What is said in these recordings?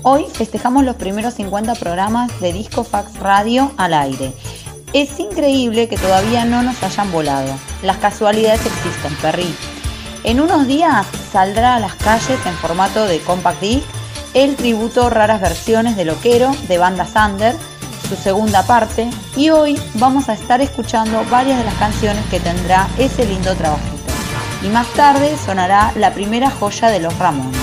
Hoy festejamos los primeros 50 programas de Disco Fax Radio al aire. Es increíble que todavía no nos hayan volado. Las casualidades existen, perrí. En unos días saldrá a las calles en formato de compact disc el tributo Raras Versiones de Loquero de Banda Sander, su segunda parte, y hoy vamos a estar escuchando varias de las canciones que tendrá ese lindo trabajito. Y más tarde sonará la primera joya de los Ramones.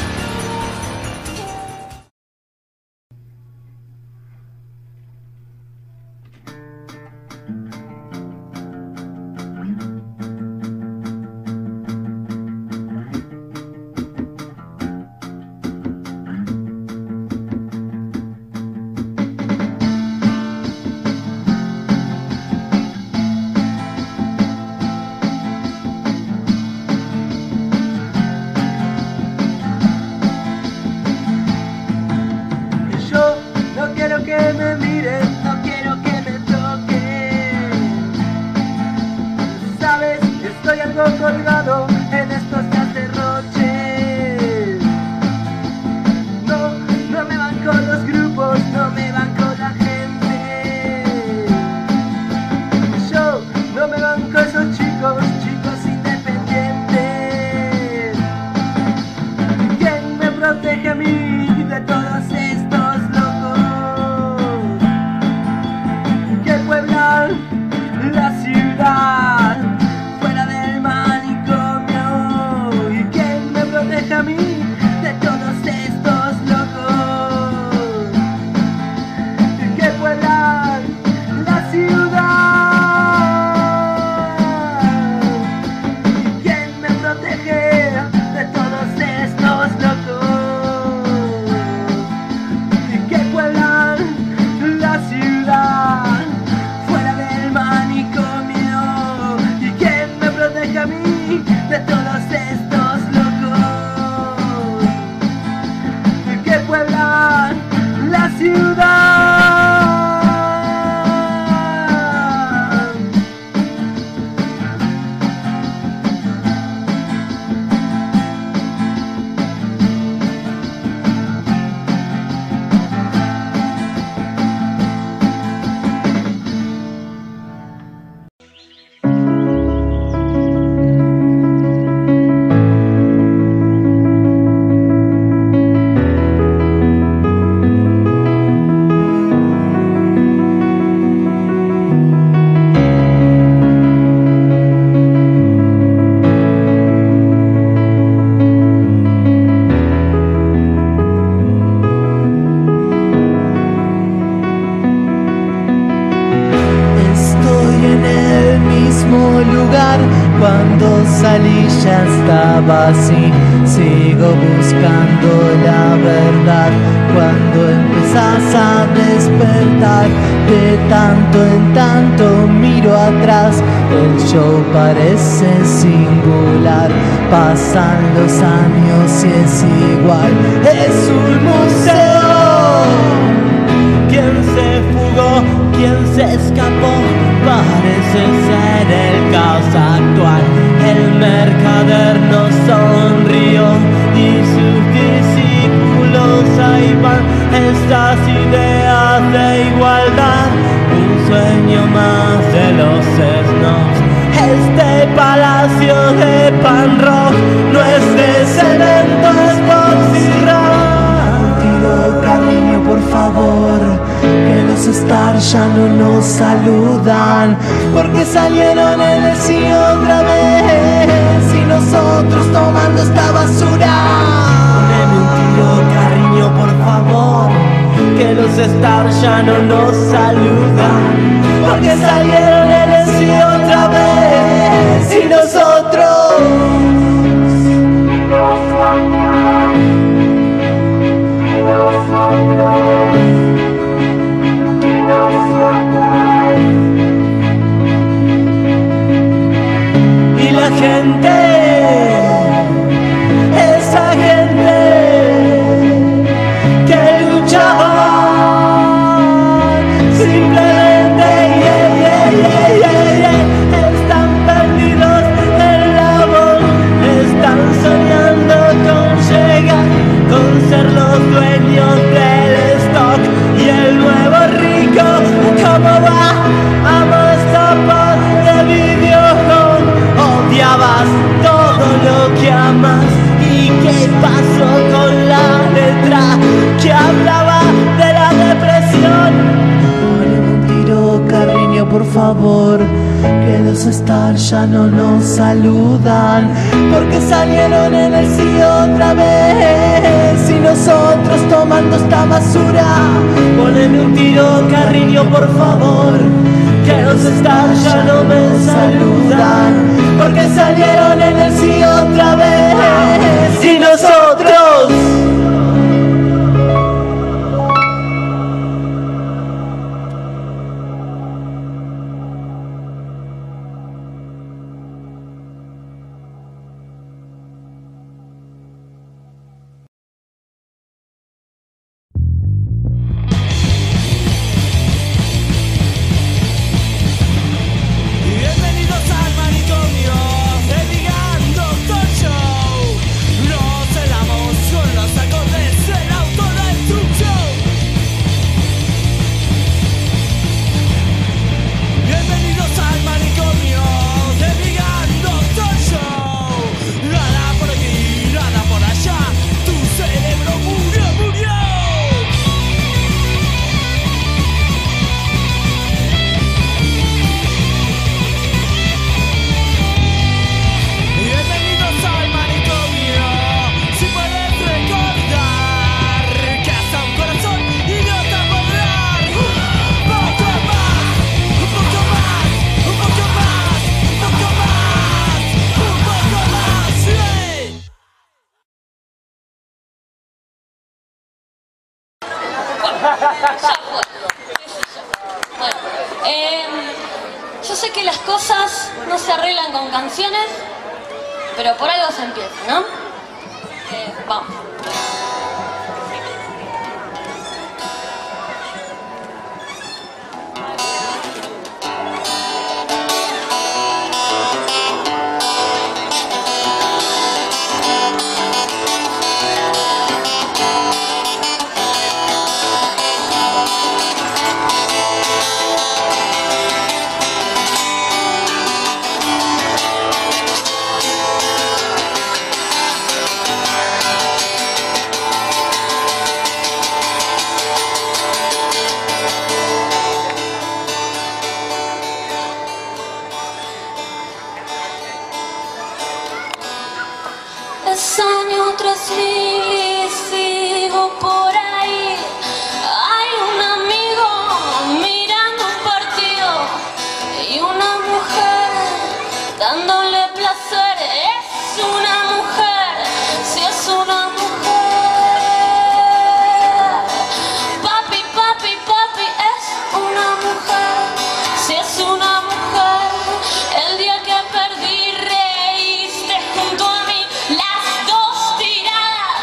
Colgado en estos días de derroches. No me van con los grupos, no me van con la gente. Yo no me van con esos chicos independientes. ¿Quién me protege a mí de todos estos locos que pueblan la ciudad? A mí de todos estos locos que vuelan la ciudad. ¿Quién me protege de todos estos locos que vuelan la ciudad fuera del manicomio? ¿Y quién me protege a mí de todos estos la ciudad? Cuando salí ya estaba así, sigo buscando la verdad. Cuando empezás a despertar, de tanto en tanto miro atrás, el show parece singular. Pasan los años y es igual, es un museo. ¿Quién se fugó? ¿Quién se escapó? Parece ser el caos actual. El mercader nos sonrió y sus discípulos ahí van. Estas ideas de igualdad, un sueño más de los snobs. Este palacio de pan rock no es de cemento, es boxy rock. Tiro cariño, por favor, que los stars ya no nos saludan, porque salieron en el sí otra vez y nosotros tomando esta basura. Poneme un tiro, cariño, por favor, que los stars ya no nos saludan, porque salieron en el sí otra vez y nosotros. Y la gente, esa gente que luchaba simplemente, están perdidos en la voz, están soñando con llegar, con ser los dueños favor, que los stars ya no nos saludan, porque salieron en el sí otra vez, y nosotros tomando esta basura. Poneme un tiro, Carrillo, por favor, que los stars ya no me saludan, porque salieron en el sí otra vez, y nosotros. Yo sé que las cosas no se arreglan con canciones, pero por algo se empieza, ¿no? Vamos. Es año tras mil y sigo por ahí. Hay un amigo mirando un partido y una mujer dándole placer. Es una mujer, si es una mujer. Papi, papi, papi, es una mujer, si es una mujer. El día que perdí reíste junto a mí. Las dos tiradas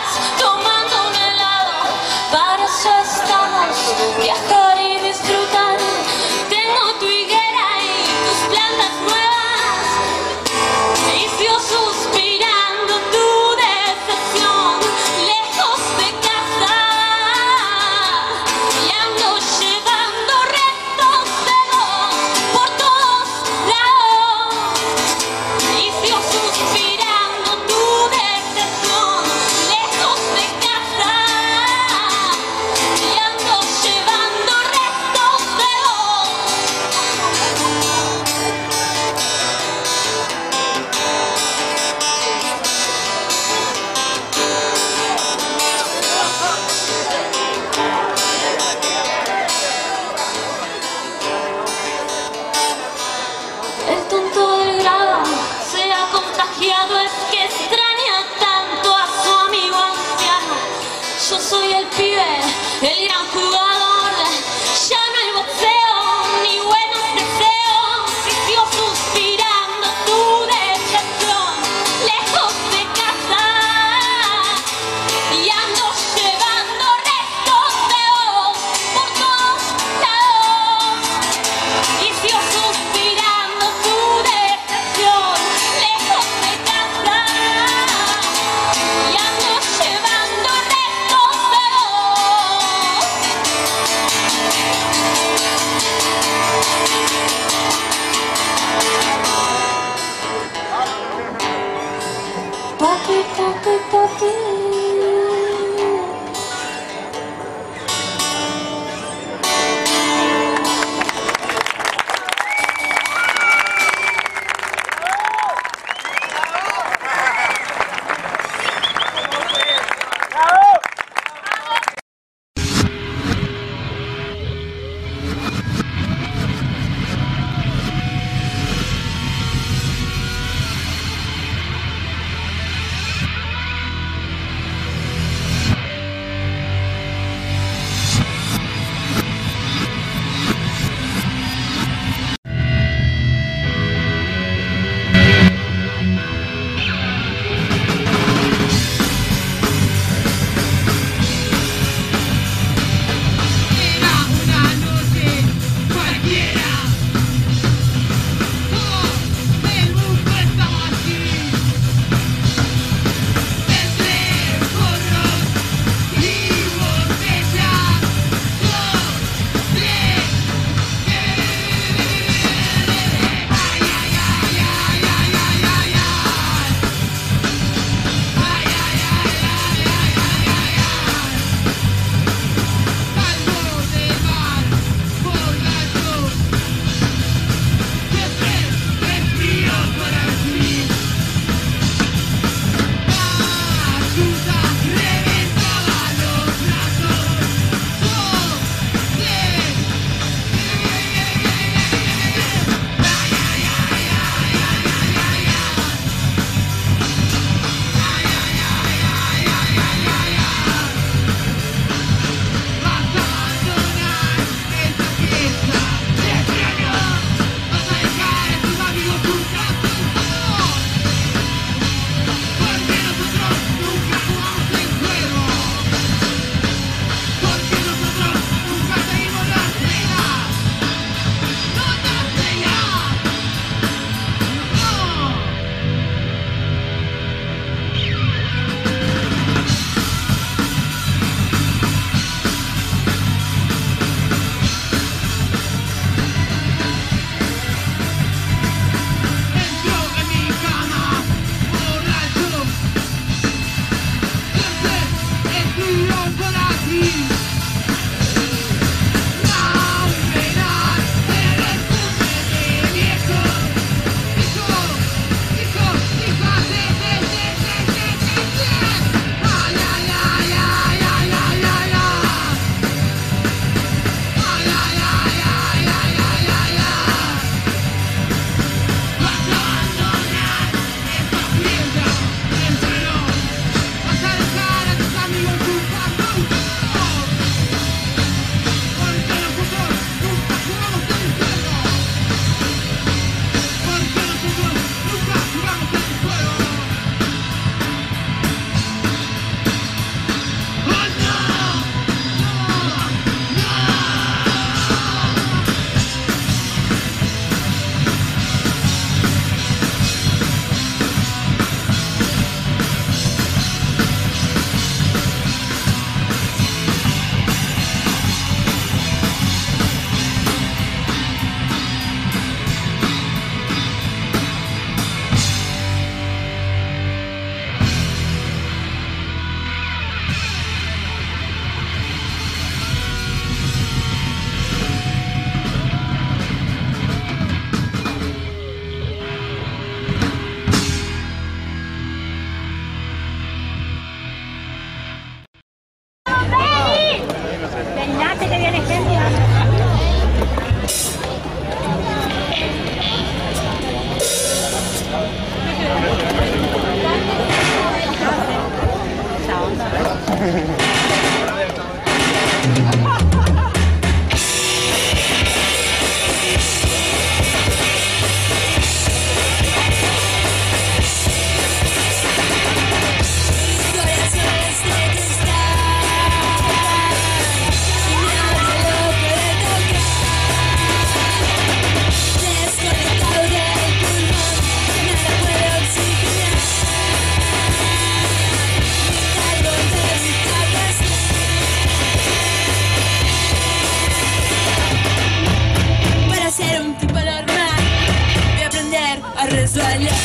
resbalar.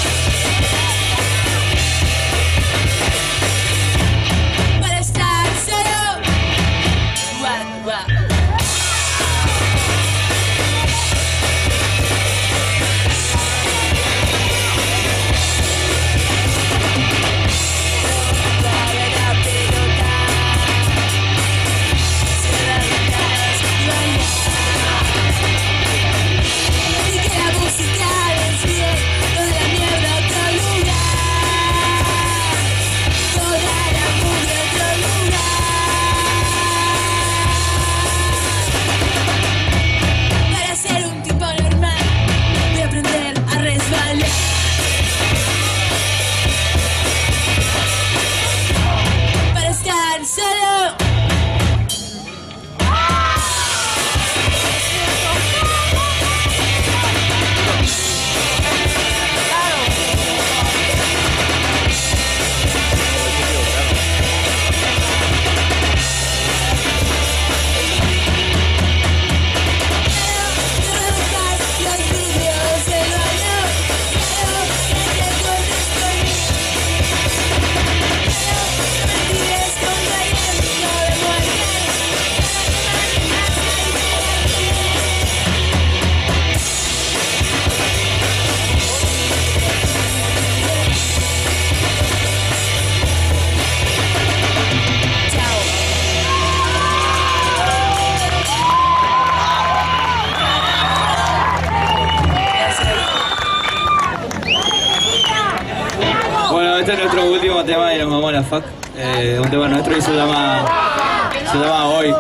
Para estar solo. Guau, guau. Este es nuestro último tema y nos vamos a la FAC. Un tema nuestro y se llama Hoy.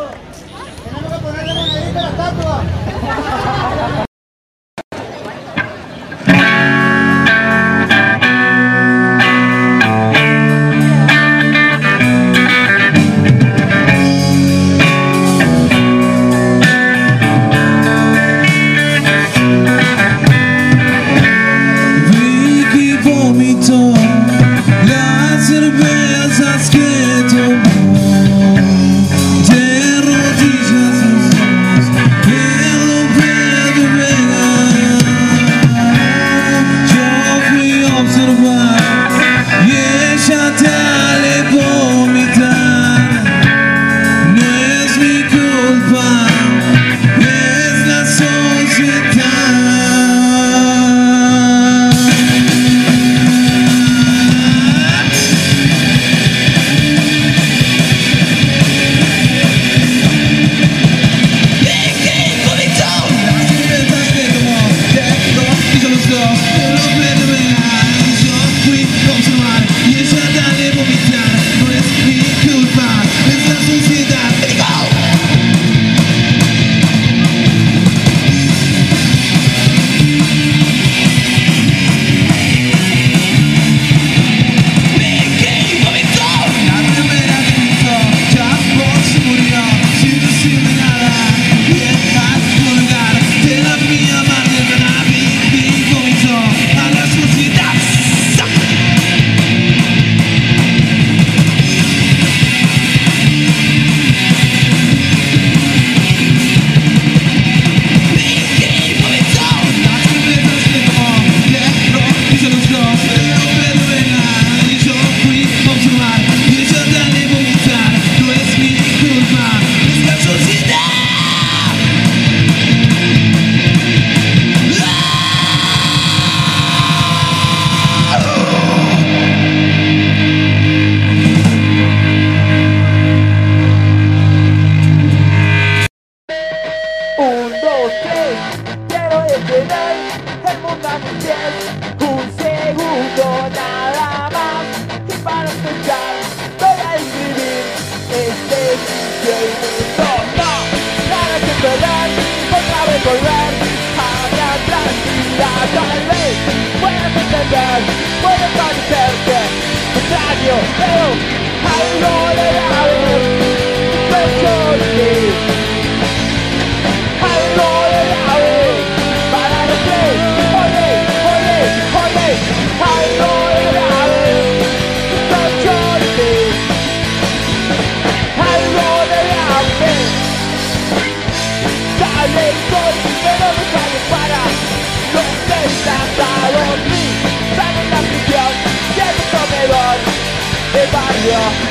Pero no sale para los desatados.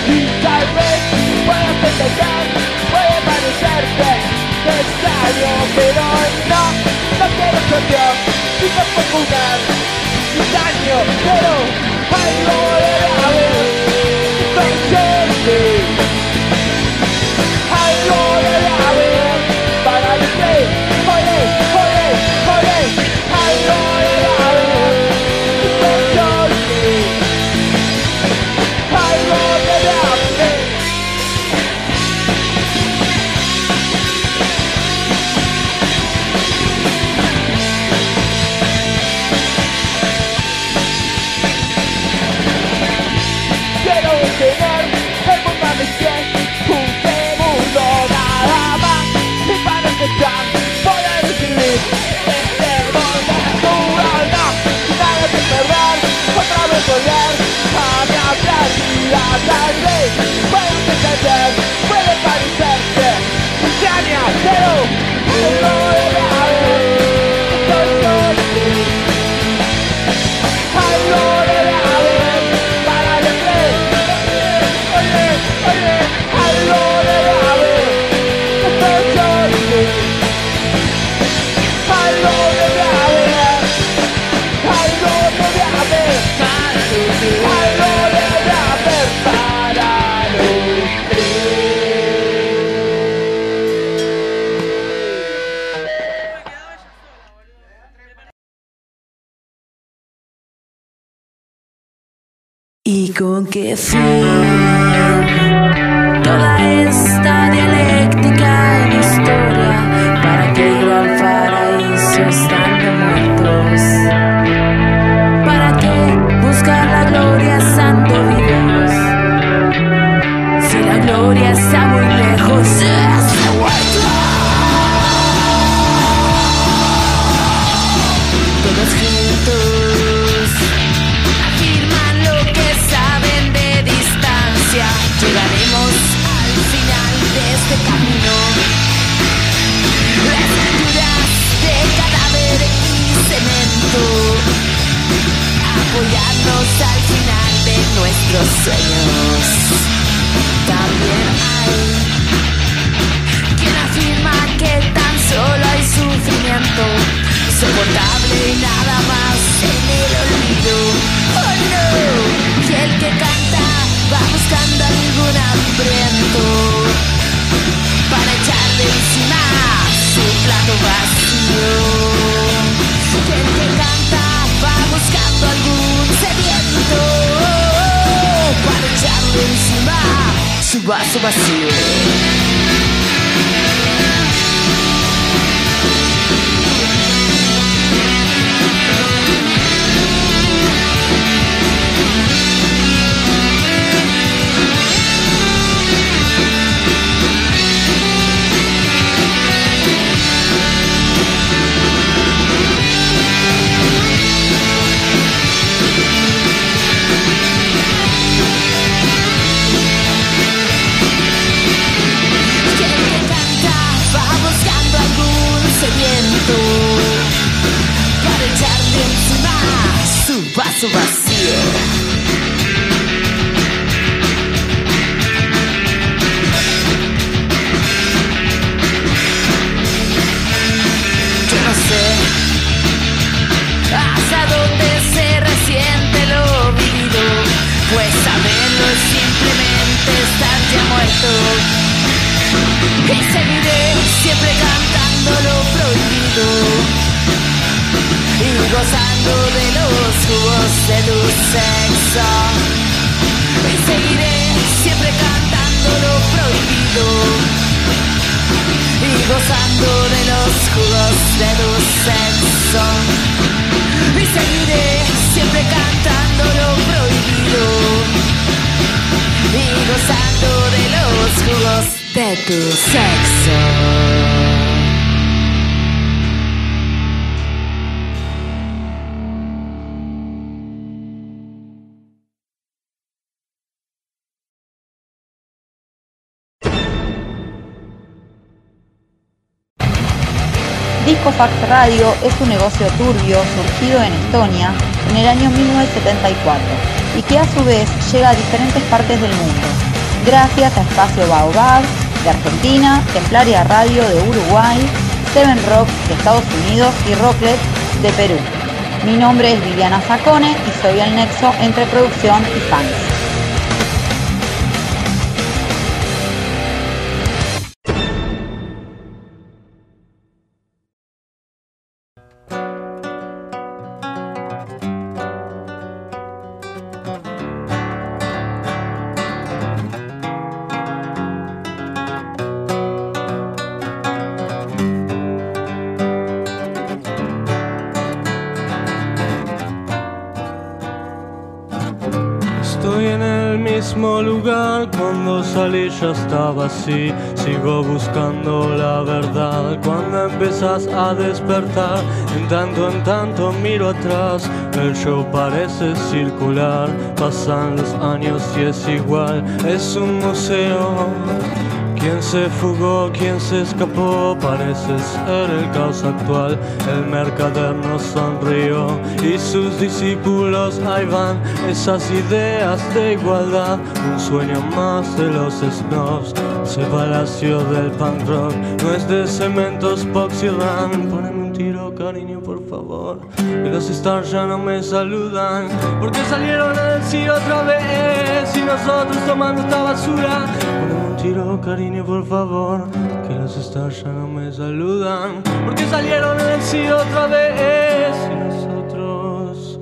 Y tal vez puedas entender, puede parecerte extraño, pero no quiero ser Dios, ni tampoco un daño, pero algo debe haber, entonces algo debe haber para decir, joder, algo debe haber, entonces algo debe haber. Quiero tener el mundo a mis pies, un mundo nada más, y para empezar poder vivir este mundo natural, nada que perder, otra vez volver a mi vida. Tal vez puedes entender, puede parecerse extraña, pero algo debe haber, entonces algo debe haber para decir, oye, algo debe haber, entonces algo debe haber, algo debe haber, algo debe haber para los tres. ¿Y con qué fin toda esta dialéctica en historia? ¿Para qué ir al paraíso estando muertos? ¿Para qué buscar la gloria estando vivos? Si la gloria está muy lejos, ¡se vuelta! Todos juntos afirman lo que saben de distancia. Llegaremos al final de este camino. Las escrituras de cadáver y cemento, apoyarnos al final de nuestros sueños. También hay quien afirma que tan solo hay sufrimiento soportable y nada más en el olvido. Oh no, que el que canta va buscando algún hambriento para echarle encima su plato vacío. Que el que canta va buscando algún sediento para echarle encima su vaso vacío. Para echarle encima su vaso vacío. Yo no sé hasta dónde se resiente lo vivido, pues saberlo es simplemente estar ya muerto. Y seguiré siempre cantando lo prohibido y gozando de los jugos de tu sexo. Y seguiré siempre cantando lo prohibido y gozando de los jugos de tu sexo. Y seguiré siempre cantando lo prohibido y gozando de los jugos de tu sexo. Discofax Radio es un negocio turbio surgido en Estonia en el año 1974 y que a su vez llega a diferentes partes del mundo. Gracias a Espacio Baobab de Argentina, Templaria Radio de Uruguay, Seven Rock de Estados Unidos y Rocklet de Perú. Mi nombre es Viviana Zacone y soy el nexo entre producción y fans. Lugar cuando salí ya estaba así. Sigo buscando la verdad cuando empezás a despertar. En tanto miro atrás. El show parece circular. Pasan los años y es igual. Es un museo. ¿Quién se fugó? ¿Quién se escapó? Parece ser el caos actual. El mercader nos sonrió y sus discípulos ahí van. Esas ideas de igualdad, un sueño más de los snobs. Ese palacio del punk rock no es de cementos, Pox y Ram. Poneme un tiro, cariño, por favor. Que los stars ya no me saludan porque salieron a decir otra vez y nosotros tomando esta basura. Poneme un tiro, cariño, por favor, que los stars ya no me saludan porque salieron a decir otra vez y nosotros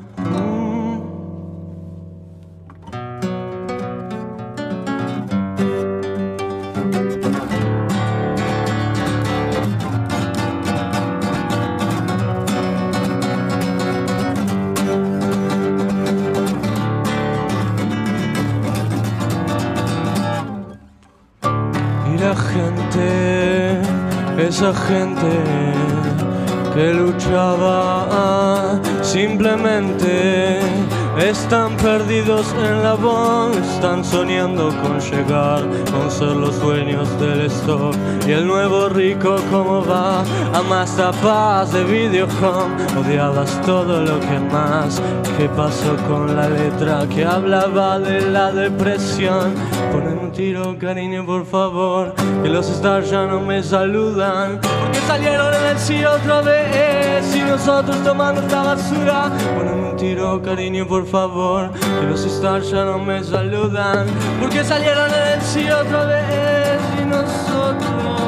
esa gente que luchaba simplemente están perdidos en la voz, están soñando con llegar, con ser los dueños del stock. Y el nuevo rico, ¿cómo va? Amas tapas de video home, odiabas todo lo que más. ¿Qué pasó con la letra que hablaba de la depresión? Ponen un tiro, cariño, por favor, que los stars ya no me saludan porque salieron a decir otra vez y nosotros tomando esta basura. Ponen un tiro, cariño, por favor, que los stars ya no me saludan porque salieron a decir otra vez y nosotros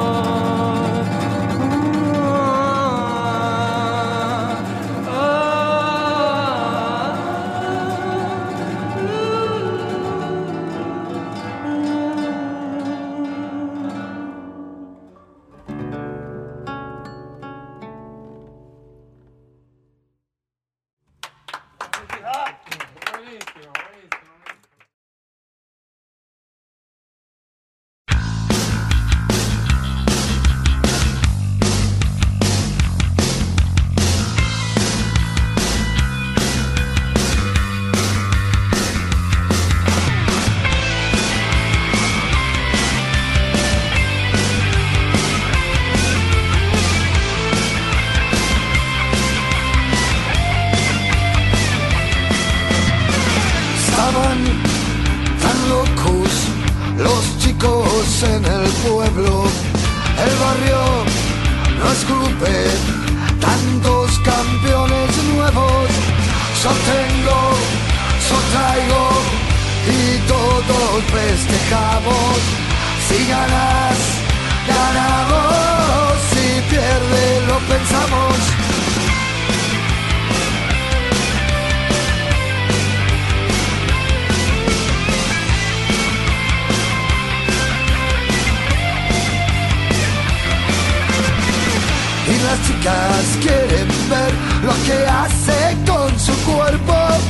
en el pueblo, el barrio no escupe tantos campeones nuevos. Yo tengo, yo traigo y todos festejamos. Si ganas, ganamos, si pierdes, lo pensamos. Y las chicas quieren ver lo que hace con su cuerpo.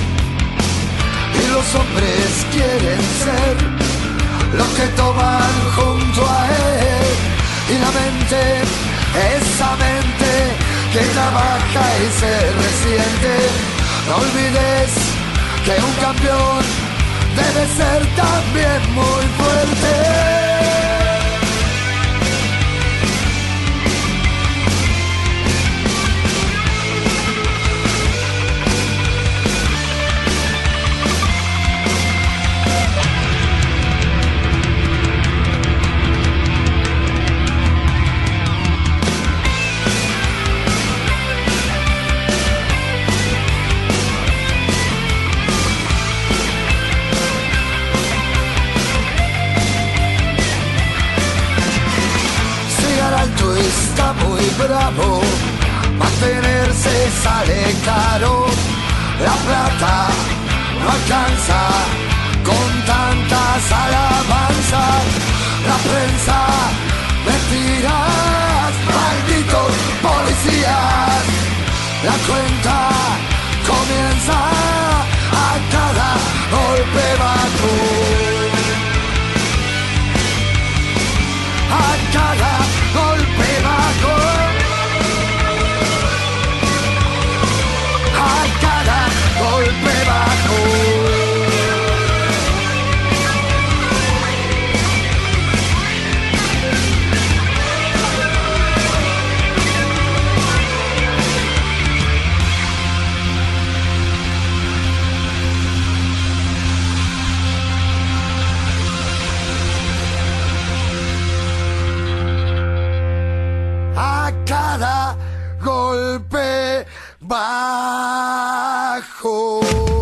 Y los hombres quieren ser lo que toman junto a él. Y la mente, esa mente que trabaja y se resiente. No olvides que un campeón debe ser también muy fuerte. muy bravo, mantenerse sale caro, la plata no alcanza con tantas alabanzas, la prensa, mentiras, malditos policías, la cuenta comienza a cada golpe bajo, a cada golpe bajo, a cada golpe bajo. A cada golpe bajo.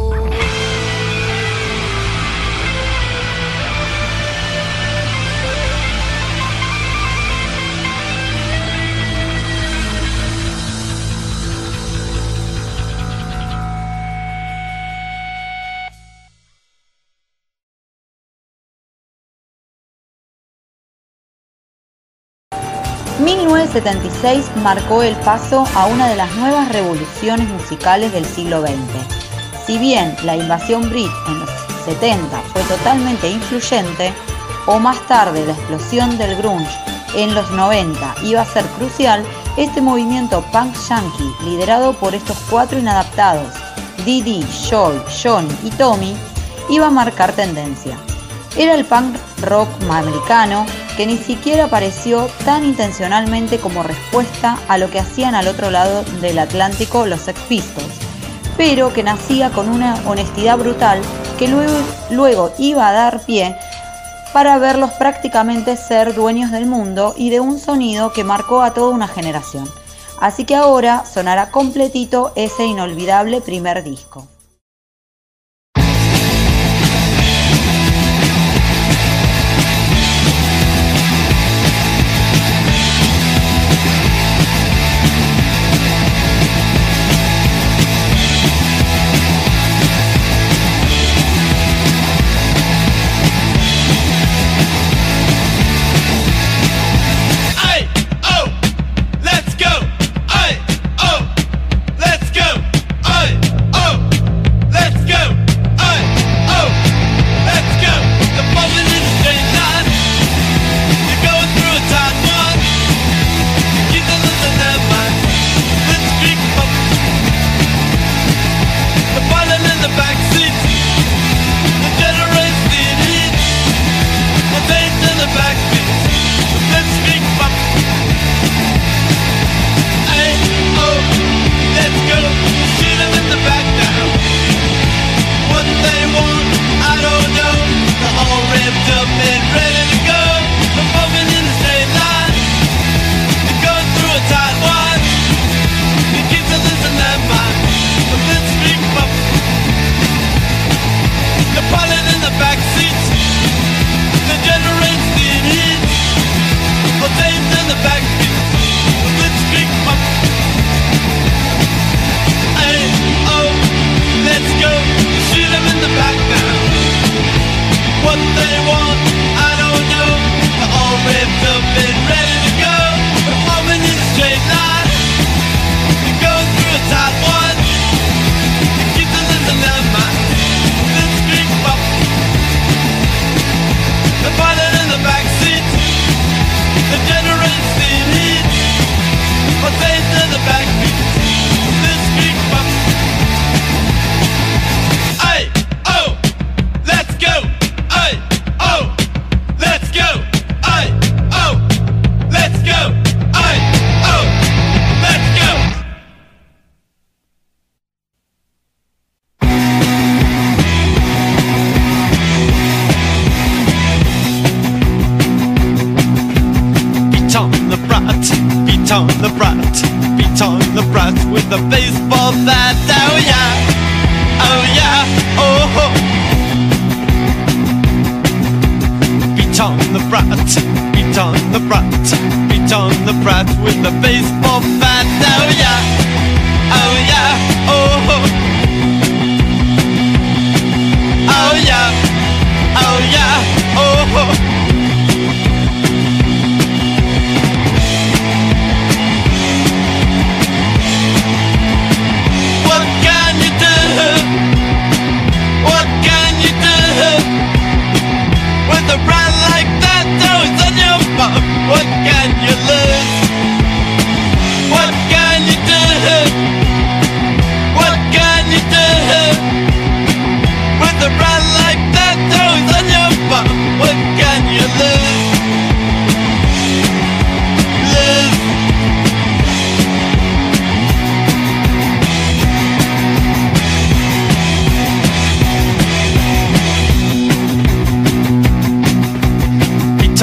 ...1976 marcó el paso a una de las nuevas revoluciones musicales del siglo XX. Si bien la invasión Brit en los 70 fue totalmente influyente, o más tarde la explosión del grunge en los 90 iba a ser crucial, este movimiento punk yankee, liderado por estos cuatro inadaptados, Dee, Joy, Johnny y Tommy, iba a marcar tendencia. Era el punk rock americano que ni siquiera apareció tan intencionalmente como respuesta a lo que hacían al otro lado del Atlántico los Sex Pistols, pero que nacía con una honestidad brutal que luego iba a dar pie para verlos prácticamente ser dueños del mundo y de un sonido que marcó a toda una generación. Así que ahora sonará completito ese inolvidable primer disco.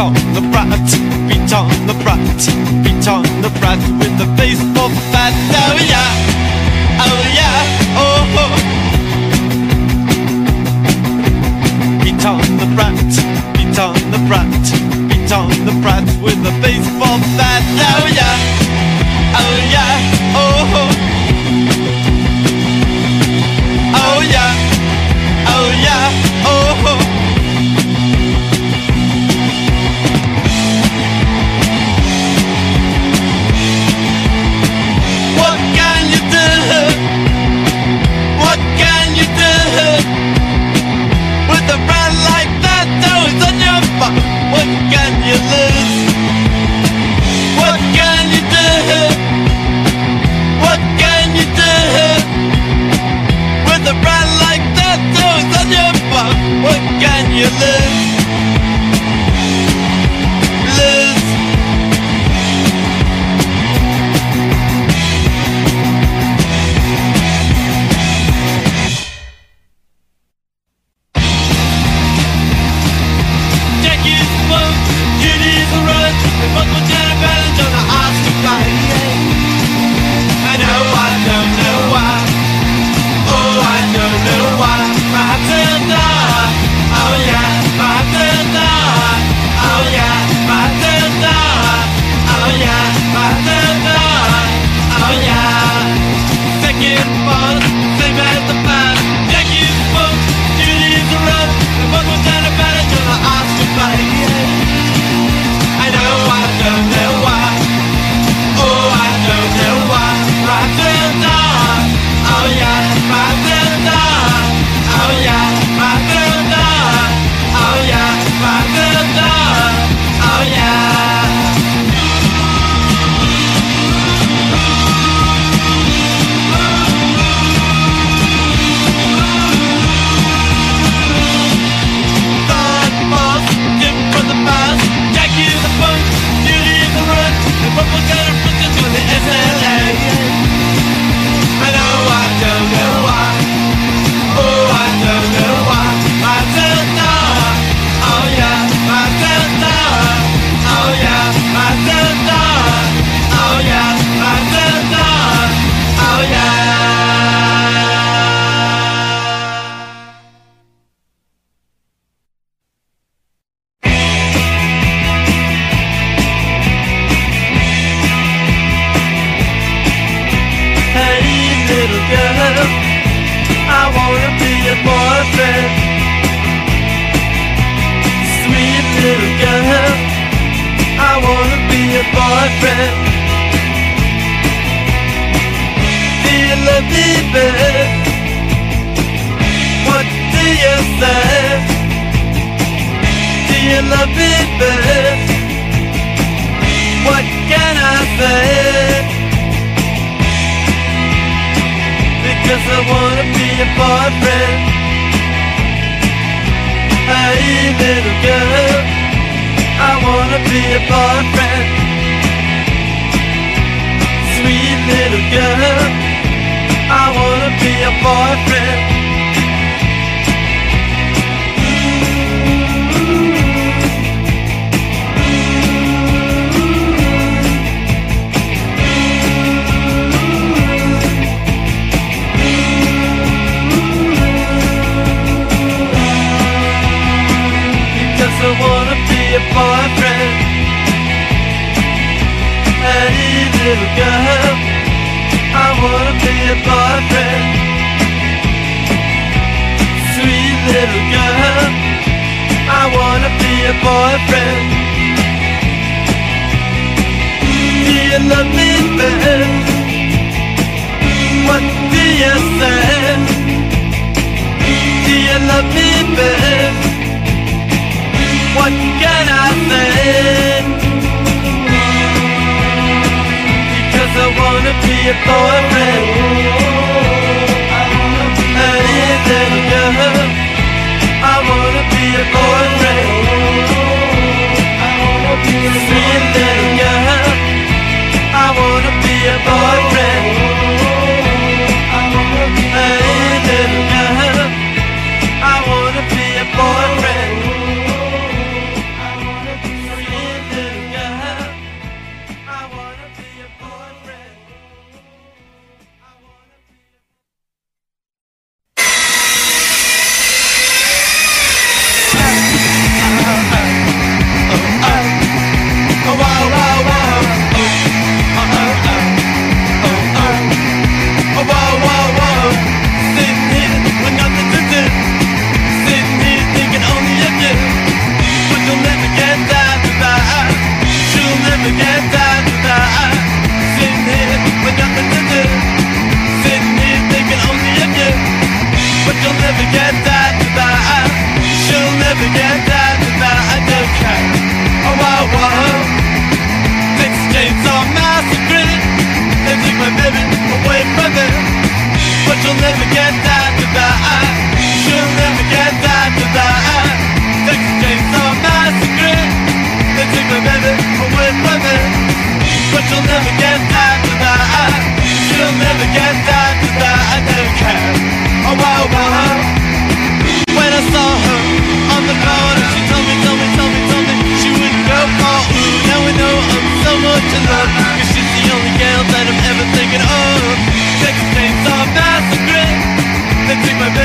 on the brat, beat on the brat, beat on the brat with the baseball bat. Oh yeah, oh yeah, oh. Beat on the brat, beat on the brat, beat on the brat with the baseball bat. Oh yeah, oh yeah, oh. Oh yeah, oh yeah, oh. What can you do? What can you do? With a brand like that always on your back, what can you lose? What can you do? What can you do? With a brand like that always on your back, what can you lose? Lose.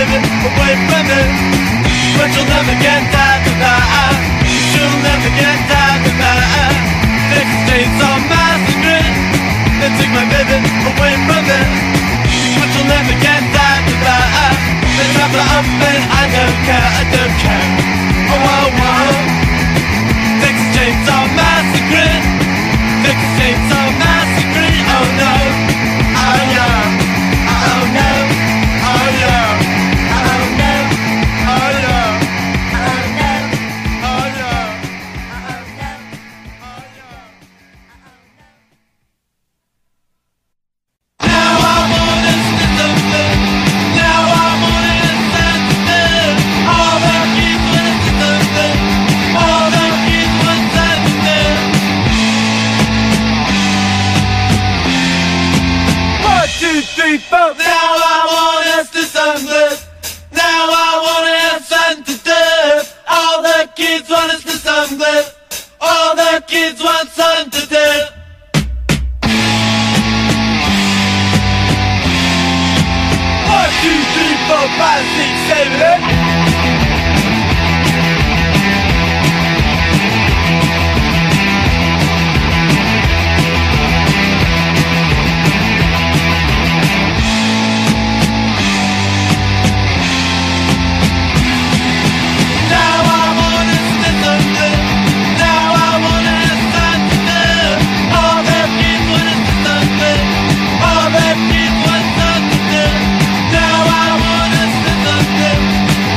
baby away from it. But you'll never get tired of that. You'll never get tired of that. Texas Chainsaw Massacre. They took my baby away from it. But you'll never get tired of that. They trap her up and I don't care, I don't care. Oh, oh, oh. Texas Chainsaw Massacre. Texas Chainsaw Massacre. Oh no. Oh yeah. Oh no. Oh yeah. Oh no. Oh yeah. Oh no. Oh yeah. Now I'm on this something. Now I'm on this something. All the kids want to something. All the kids want something. 1, 2, 3, 4. Now I want us to something. Now I want us something to do. All the kids want us to something. All the kids want something to do. 1, 2, 3, 4, 5, 6, 7, 8. Now I want us to something. Now I want us something to do. All the kids want us to something. All the kids want something to do. Now I want us to something.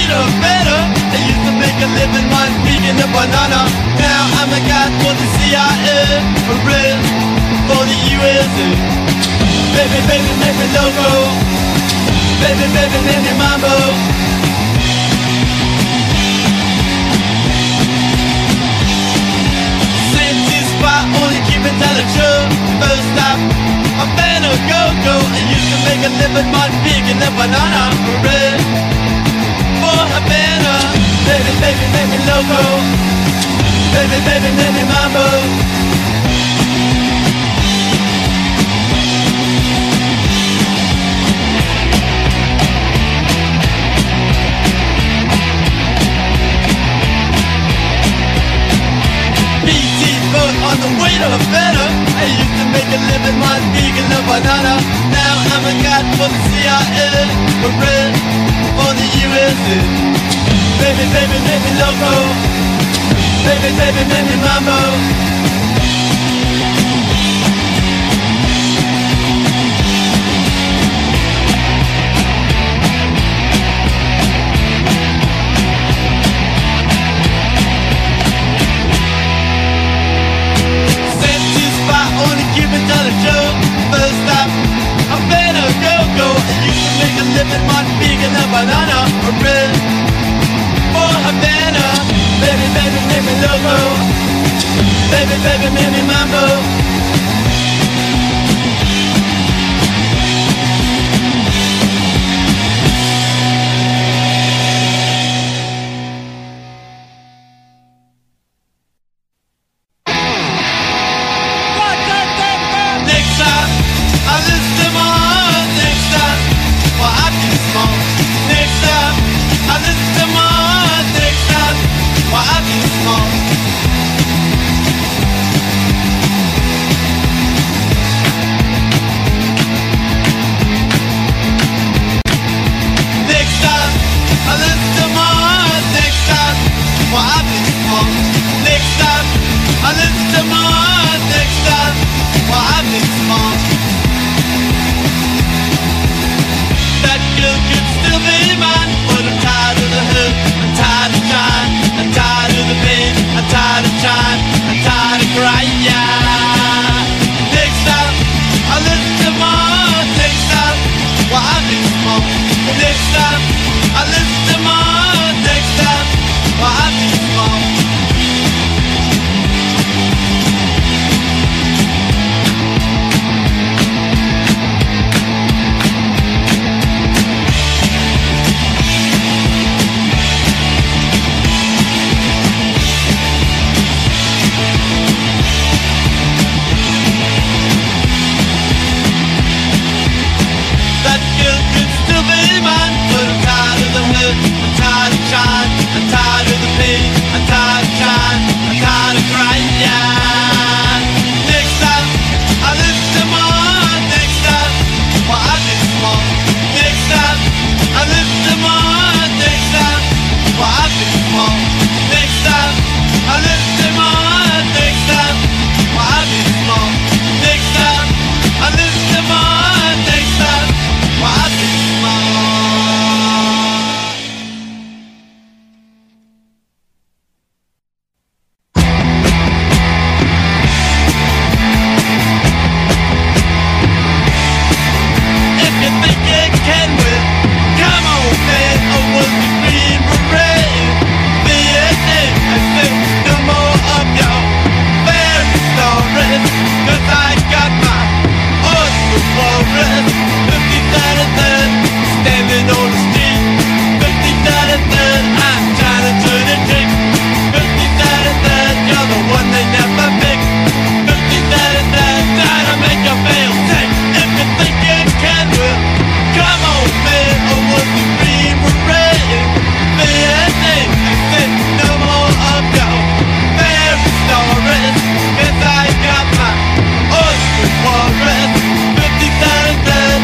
waiter better. I used to make a living while speaking a banana. Now I'm a guy for the CIA, a red for the USA. Baby, baby, make me loco. Baby, baby, make me mambo. Safety spot, only keep it down the show. First stop, I'm better go. I used to make a living while speaking a banana. A red for Havana. Baby, baby, make me loco. Baby, baby, make me mambo. PT boat on the way to Havana. I used to make a living while speaking a banana. Now I'm a god for the CIA, a red for the USA. Baby, baby, make me loco. Baby, baby, make me mambo. Safety spot, only keep it down the show. First stop, I'm better go. I used to make a living while speaking a banana. A red for Havana. Baby, baby, make me loco. Baby, baby, make me mambo. Next time, I list them all. Next time, well, I be small. Next time, I list them all. Next time, well, I be small. Next time, I list them all. Next time, well, I be small. Next time, I list them all. Next time, well, I be small. That girl could still be mine, but I'm tired of the hurt, I'm tired of trying, I'm tired of the pain, I'm tired of trying, I'm tired of crying. Next time, I listen to more. Next time, well, I be small. Next time, I listen to more. Next time, well, I be small. That girl could still be mine, but I'm tired of the hurt, I'm tired of trying, I'm tired of the pain, I'm tired of trying, I'm tired of crying. Next time, I listen to more. Next time, well, I be small. Next time, I listen to more. Next time, well, I be small. Next time, I listen to more. Next time, well, I be small. Next time, I listen to more. Next time, well, I be small. If you think it can win, come on, man. I was the Green Beret. Vietnam, I said no more of your fairy stories, 'cause I got my Oscar Forest. 50-33, standing on the street. 50-33, I'm trying to turn a trick. 50-33, you're the one they never pick. 50-33, trying to make you feel sick. If you think it can win, come on, man. I was the Green Beret. Vietnam, I said no more of your fairy stories, 'cause I got my Oscar Forest. 50-33.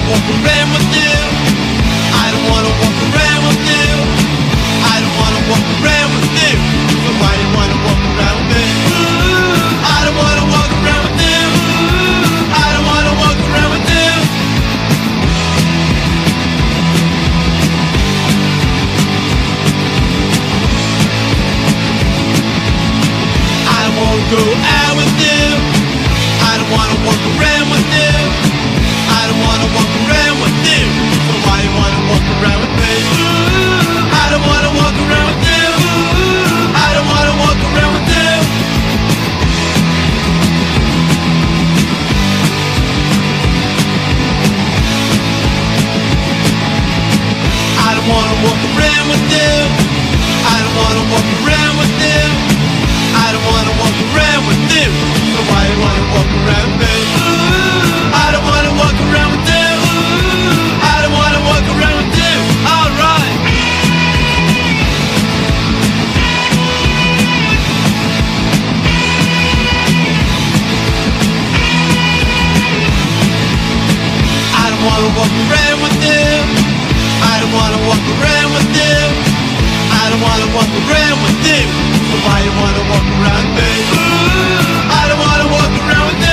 walk around with you. I don't wanna walk around with you. I don't wanna walk around with you. So why you wanna walk around with me? I don't wanna walk around with you. I don't wanna walk around with you. I don't wanna go out with you. I don't wanna walk around with you. I don't wanna walk around with you. So why you wanna walk around with me? I don't wanna walk around with you. I don't wanna walk around with you. I don't wanna walk around with you. I don't wanna walk around with you. I don't wanna walk around with you. So why you wanna walk around with me? I don't wanna walk around with you. I don't wanna walk around with you. All right. I don't wanna walk around with you. I don't wanna walk around with you. I don't wanna walk around with you. So why you wanna walk around with me? I don't wanna walk around with you.